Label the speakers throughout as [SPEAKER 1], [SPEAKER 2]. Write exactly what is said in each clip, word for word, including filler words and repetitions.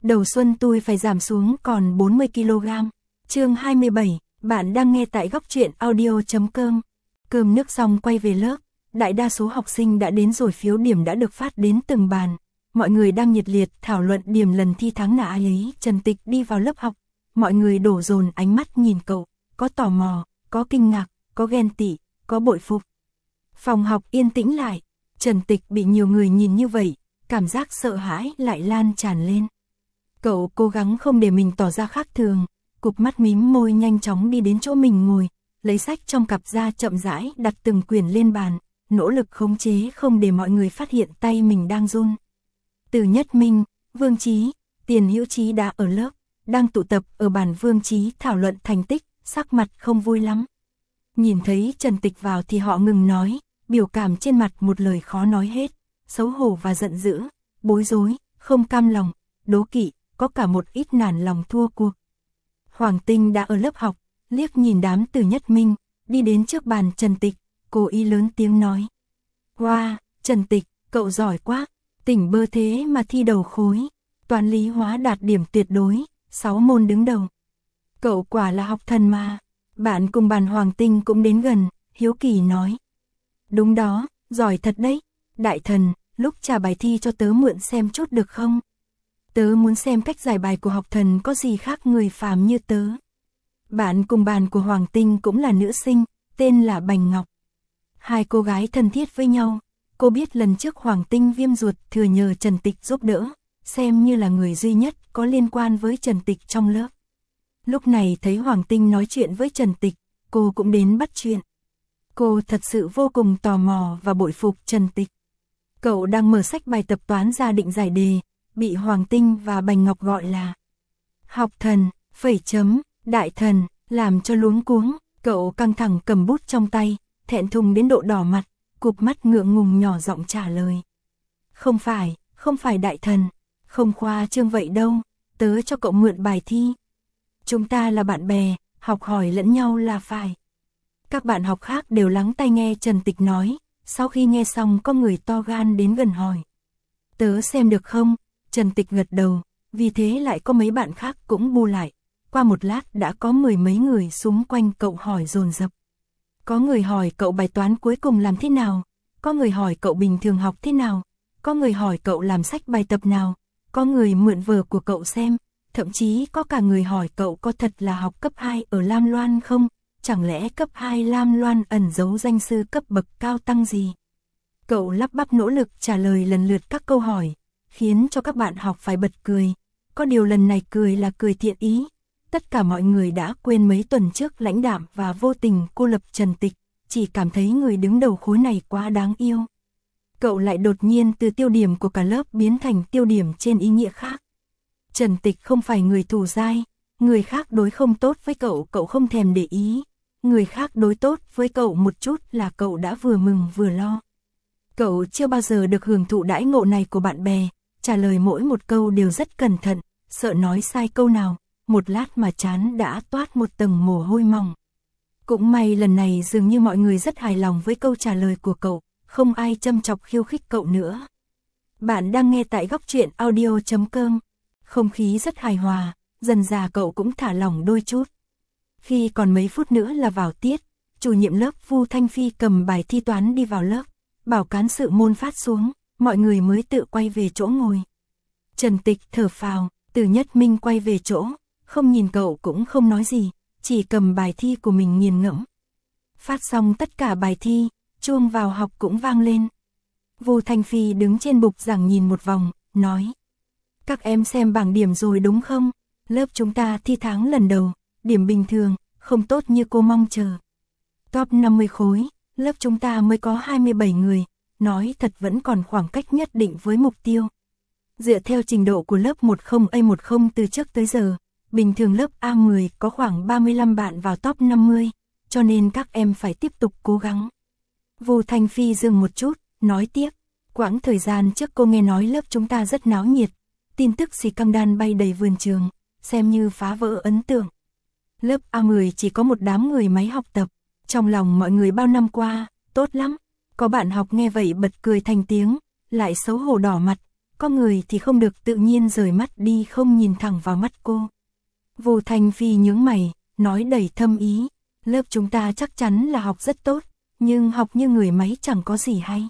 [SPEAKER 1] Đầu xuân tôi phải giảm xuống còn bốn mươi ki lô gam. Chương hai mươi bảy, bạn đang nghe tại góc truyện audio chấm com. Cơm nước xong quay về lớp, đại đa số học sinh đã đến rồi, phiếu điểm đã được phát đến từng bàn. Mọi người đang nhiệt liệt thảo luận điểm lần thi tháng nào ai ấy. Trần Tịch đi vào lớp học, mọi người đổ dồn ánh mắt nhìn cậu, có tò mò, có kinh ngạc, có ghen tị, có bội phục. Phòng học yên tĩnh lại, Trần Tịch bị nhiều người nhìn như vậy, cảm giác sợ hãi lại lan tràn lên. Cậu cố gắng không để mình tỏ ra khác thường, cụp mắt mím môi nhanh chóng đi đến chỗ mình ngồi, lấy sách trong cặp ra chậm rãi đặt từng quyển lên bàn, nỗ lực khống chế không để mọi người phát hiện tay mình đang run. Từ Nhất Minh, Vương Chí, Tiền Hữu Chí đã ở lớp, đang tụ tập ở bàn. Vương Chí thảo luận thành tích, sắc mặt không vui lắm. Nhìn thấy Trần Tịch vào thì họ ngừng nói, biểu cảm trên mặt một lời khó nói hết, xấu hổ và giận dữ, bối rối, không cam lòng, đố kỵ, có cả một ít nản lòng thua cuộc. Hoàng Tinh đã ở lớp học, liếc nhìn đám Từ Nhất Minh, đi đến trước bàn Trần Tịch, cố ý lớn tiếng nói. Wow, Trần Tịch, cậu giỏi quá, tỉnh bơ thế mà thi đầu khối, toán lý hóa đạt điểm tuyệt đối, sáu môn đứng đầu. Cậu quả là học thần mà. Bạn cùng bàn Hoàng Tinh cũng đến gần, hiếu kỳ nói. Đúng đó, giỏi thật đấy. Đại thần, lúc trả bài thi cho tớ mượn xem chút được không? Tớ muốn xem cách giải bài của học thần có gì khác người phàm như tớ. Bạn cùng bàn của Hoàng Tinh cũng là nữ sinh, tên là Bành Ngọc. Hai cô gái thân thiết với nhau. Cô biết lần trước Hoàng Tinh viêm ruột thừa nhờ Trần Tịch giúp đỡ, xem như là người duy nhất có liên quan với Trần Tịch trong lớp. Lúc này thấy Hoàng Tinh nói chuyện với Trần Tịch, cô cũng đến bắt chuyện. Cô thật sự vô cùng tò mò và bội phục Trần Tịch. Cậu đang mở sách bài tập toán ra định giải đề, bị Hoàng Tinh và Bành Ngọc gọi là học thần, phẩy chấm, đại thần, làm cho luống cuống. Cậu căng thẳng cầm bút trong tay, thẹn thùng đến độ đỏ mặt, cụp mắt ngượng ngùng nhỏ giọng trả lời. Không phải, không phải đại thần, không khoa trương vậy đâu, tớ cho cậu mượn bài thi. Chúng ta là bạn bè, học hỏi lẫn nhau là phải. Các bạn học khác đều lắng tai nghe Trần Tịch nói, sau khi nghe xong có người to gan đến gần hỏi. Tớ xem được không? Trần Tịch gật đầu, vì thế lại có mấy bạn khác cũng bu lại. Qua một lát đã có mười mấy người xung quanh cậu hỏi dồn dập. Có người hỏi cậu bài toán cuối cùng làm thế nào, có người hỏi cậu bình thường học thế nào, có người hỏi cậu làm sách bài tập nào, có người mượn vở của cậu xem. Thậm chí có cả người hỏi cậu có thật là học cấp hai ở Lam Loan không, chẳng lẽ cấp hai Lam Loan ẩn giấu danh sư cấp bậc cao tăng gì. Cậu lắp bắp nỗ lực trả lời lần lượt các câu hỏi, khiến cho các bạn học phải bật cười. Có điều lần này cười là cười thiện ý. Tất cả mọi người đã quên mấy tuần trước lãnh đạm và vô tình cô lập Trần Tịch, chỉ cảm thấy người đứng đầu khối này quá đáng yêu. Cậu lại đột nhiên từ tiêu điểm của cả lớp biến thành tiêu điểm trên ý nghĩa khác. Trần Tịch không phải người thù dai, người khác đối không tốt với cậu, cậu không thèm để ý. Người khác đối tốt với cậu một chút là cậu đã vừa mừng vừa lo. Cậu chưa bao giờ được hưởng thụ đãi ngộ này của bạn bè, trả lời mỗi một câu đều rất cẩn thận, sợ nói sai câu nào, một lát mà trán đã toát một tầng mồ hôi mỏng. Cũng may lần này dường như mọi người rất hài lòng với câu trả lời của cậu, không ai châm chọc khiêu khích cậu nữa. Bạn đang nghe tại góc truyện audio chấm com. Không khí rất hài hòa, dần dà cậu cũng thả lỏng đôi chút. Khi còn mấy phút nữa là vào tiết, chủ nhiệm lớp Vu Thanh Phi cầm bài thi toán đi vào lớp, bảo cán sự môn phát xuống, mọi người mới tự quay về chỗ ngồi. Trần Tịch thở phào, Từ Nhất Minh quay về chỗ, không nhìn cậu cũng không nói gì, chỉ cầm bài thi của mình nghiền ngẫm. Phát xong tất cả bài thi, chuông vào học cũng vang lên. Vu Thanh Phi đứng trên bục giảng nhìn một vòng, nói. Các em xem bảng điểm rồi đúng không? Lớp chúng ta thi tháng lần đầu, điểm bình thường, không tốt như cô mong chờ. Top năm mươi khối, lớp chúng ta mới có hai mươi bảy người, nói thật vẫn còn khoảng cách nhất định với mục tiêu. Dựa theo trình độ của lớp mười A mười từ trước tới giờ, bình thường lớp A mười có khoảng ba mươi lăm bạn vào top năm mươi, cho nên các em phải tiếp tục cố gắng. Vu Thanh Phi dừng một chút, nói tiếp, quãng thời gian trước cô nghe nói lớp chúng ta rất náo nhiệt, tin tức xì căng đan bay đầy vườn trường, xem như phá vỡ ấn tượng. Lớp A mười chỉ có một đám người máy học tập, trong lòng mọi người bao năm qua, tốt lắm. Có bạn học nghe vậy bật cười thành tiếng, lại xấu hổ đỏ mặt, có người thì không được tự nhiên rời mắt đi không nhìn thẳng vào mắt cô. Vô Thanh Phi nhướng mày, nói đầy thâm ý, lớp chúng ta chắc chắn là học rất tốt, nhưng học như người máy chẳng có gì hay.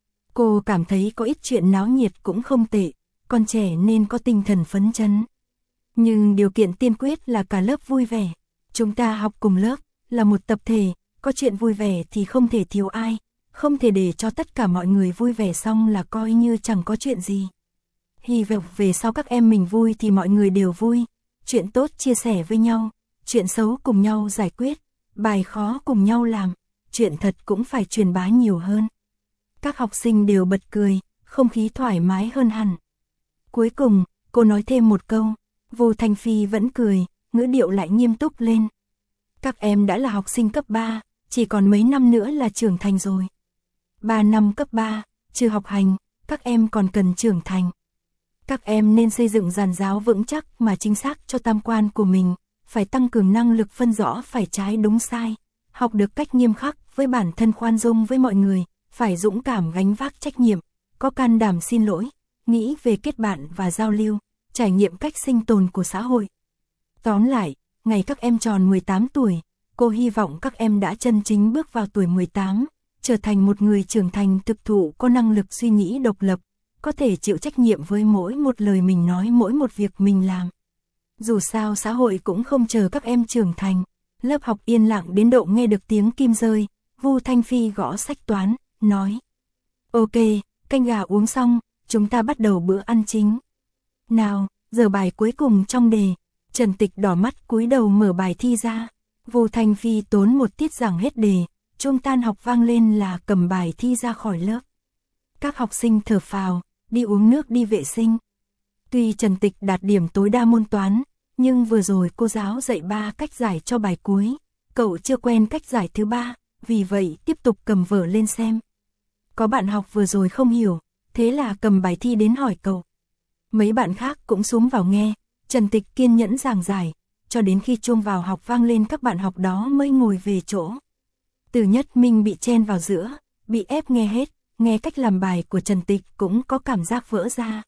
[SPEAKER 1] Cô cảm thấy có ít chuyện náo nhiệt cũng không tệ, con trẻ nên có tinh thần phấn chấn. Nhưng điều kiện tiên quyết là cả lớp vui vẻ. Chúng ta học cùng lớp, là một tập thể, có chuyện vui vẻ thì không thể thiếu ai, không thể để cho tất cả mọi người vui vẻ xong là coi như chẳng có chuyện gì. Hy vọng về sau các em mình vui thì mọi người đều vui, chuyện tốt chia sẻ với nhau, chuyện xấu cùng nhau giải quyết, bài khó cùng nhau làm, chuyện thật cũng phải truyền bá nhiều hơn. Các học sinh đều bật cười, không khí thoải mái hơn hẳn. Cuối cùng, cô nói thêm một câu, Vô Thanh Phi vẫn cười, ngữ điệu lại nghiêm túc lên. Các em đã là học sinh cấp ba, chỉ còn mấy năm nữa là trưởng thành rồi. ba năm cấp ba, trừ học hành, các em còn cần trưởng thành. Các em nên xây dựng giàn giáo vững chắc mà chính xác cho tam quan của mình, phải tăng cường năng lực phân rõ phải trái đúng sai, học được cách nghiêm khắc với bản thân, khoan dung với mọi người, phải dũng cảm gánh vác trách nhiệm, có can đảm xin lỗi, nghĩ về kết bạn và giao lưu, trải nghiệm cách sinh tồn của xã hội. Tóm lại, ngày các em tròn mười tám tuổi, cô hy vọng các em đã chân chính bước vào tuổi mười tám, trở thành một người trưởng thành thực thụ có năng lực suy nghĩ độc lập, có thể chịu trách nhiệm với mỗi một lời mình nói, mỗi một việc mình làm. Dù sao xã hội cũng không chờ các em trưởng thành. Lớp học yên lặng đến độ nghe được tiếng kim rơi, Vu Thanh Phi gõ sách toán, nói. Ok, canh gà uống xong, chúng ta bắt đầu bữa ăn chính. Nào, giờ bài cuối cùng trong đề. Trần Tịch đỏ mắt cúi đầu mở bài thi ra. Vu Thanh Phi tốn một tiết giảng hết đề, chuông tan học vang lên là cầm bài thi ra khỏi lớp. Các học sinh thở phào, đi uống nước, đi vệ sinh. Tuy Trần Tịch đạt điểm tối đa môn toán, nhưng vừa rồi cô giáo dạy ba cách giải cho bài cuối, cậu chưa quen cách giải thứ ba, vì vậy tiếp tục cầm vở lên xem. Có bạn học vừa rồi không hiểu, thế là cầm bài thi đến hỏi cậu. Mấy bạn khác cũng xúm vào nghe, Trần Tịch kiên nhẫn giảng giải, cho đến khi chuông vào học vang lên các bạn học đó mới ngồi về chỗ. Từ Nhất Minh bị chen vào giữa, bị ép nghe hết, nghe cách làm bài của Trần Tịch cũng có cảm giác vỡ ra.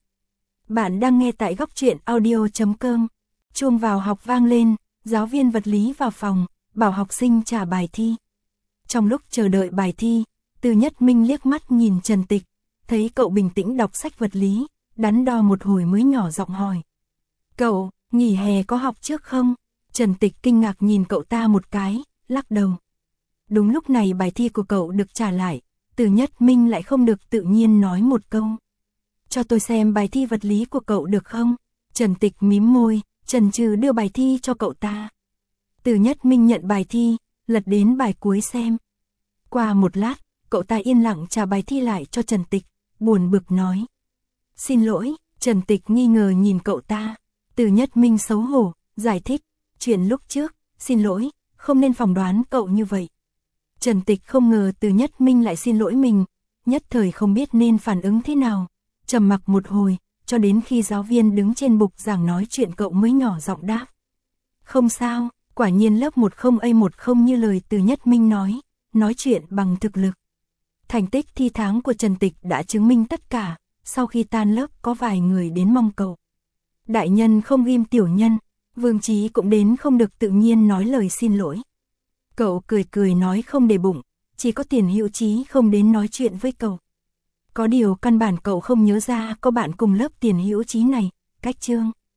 [SPEAKER 1] Bạn đang nghe tại góc truyện audio chấm com. Chuông vào học vang lên, giáo viên vật lý vào phòng, bảo học sinh trả bài thi. Trong lúc chờ đợi bài thi, Từ Nhất Minh liếc mắt nhìn Trần Tịch, thấy cậu bình tĩnh đọc sách vật lý, đắn đo một hồi mới nhỏ giọng hỏi. Cậu, nghỉ hè có học trước không? Trần Tịch kinh ngạc nhìn cậu ta một cái, lắc đầu. Đúng lúc này bài thi của cậu được trả lại, Từ Nhất Minh lại không được tự nhiên nói một câu. Cho tôi xem bài thi vật lý của cậu được không? Trần Tịch mím môi, chần chừ đưa bài thi cho cậu ta. Từ Nhất Minh nhận bài thi, lật đến bài cuối xem. Qua một lát, cậu ta yên lặng trả bài thi lại cho Trần Tịch, buồn bực nói. Xin lỗi, Trần Tịch nghi ngờ nhìn cậu ta. Từ Nhất Minh xấu hổ, giải thích, chuyện lúc trước, xin lỗi, không nên phỏng đoán cậu như vậy. Trần Tịch không ngờ Từ Nhất Minh lại xin lỗi mình, nhất thời không biết nên phản ứng thế nào, trầm mặc một hồi, cho đến khi giáo viên đứng trên bục giảng nói chuyện cậu mới nhỏ giọng đáp. Không sao, quả nhiên lớp một không A một không như lời Từ Nhất Minh nói, nói chuyện bằng thực lực. Thành tích thi tháng của Trần Tịch đã chứng minh tất cả, sau khi tan lớp có vài người đến mong cậu. Đại nhân không ghim tiểu nhân, Vương Chí cũng đến không được tự nhiên nói lời xin lỗi. Cậu cười cười nói không để bụng, chỉ có Tiền Hữu Chí không đến nói chuyện với cậu. Có điều căn bản cậu không nhớ ra có bạn cùng lớp Tiền Hữu Chí này, cách chương.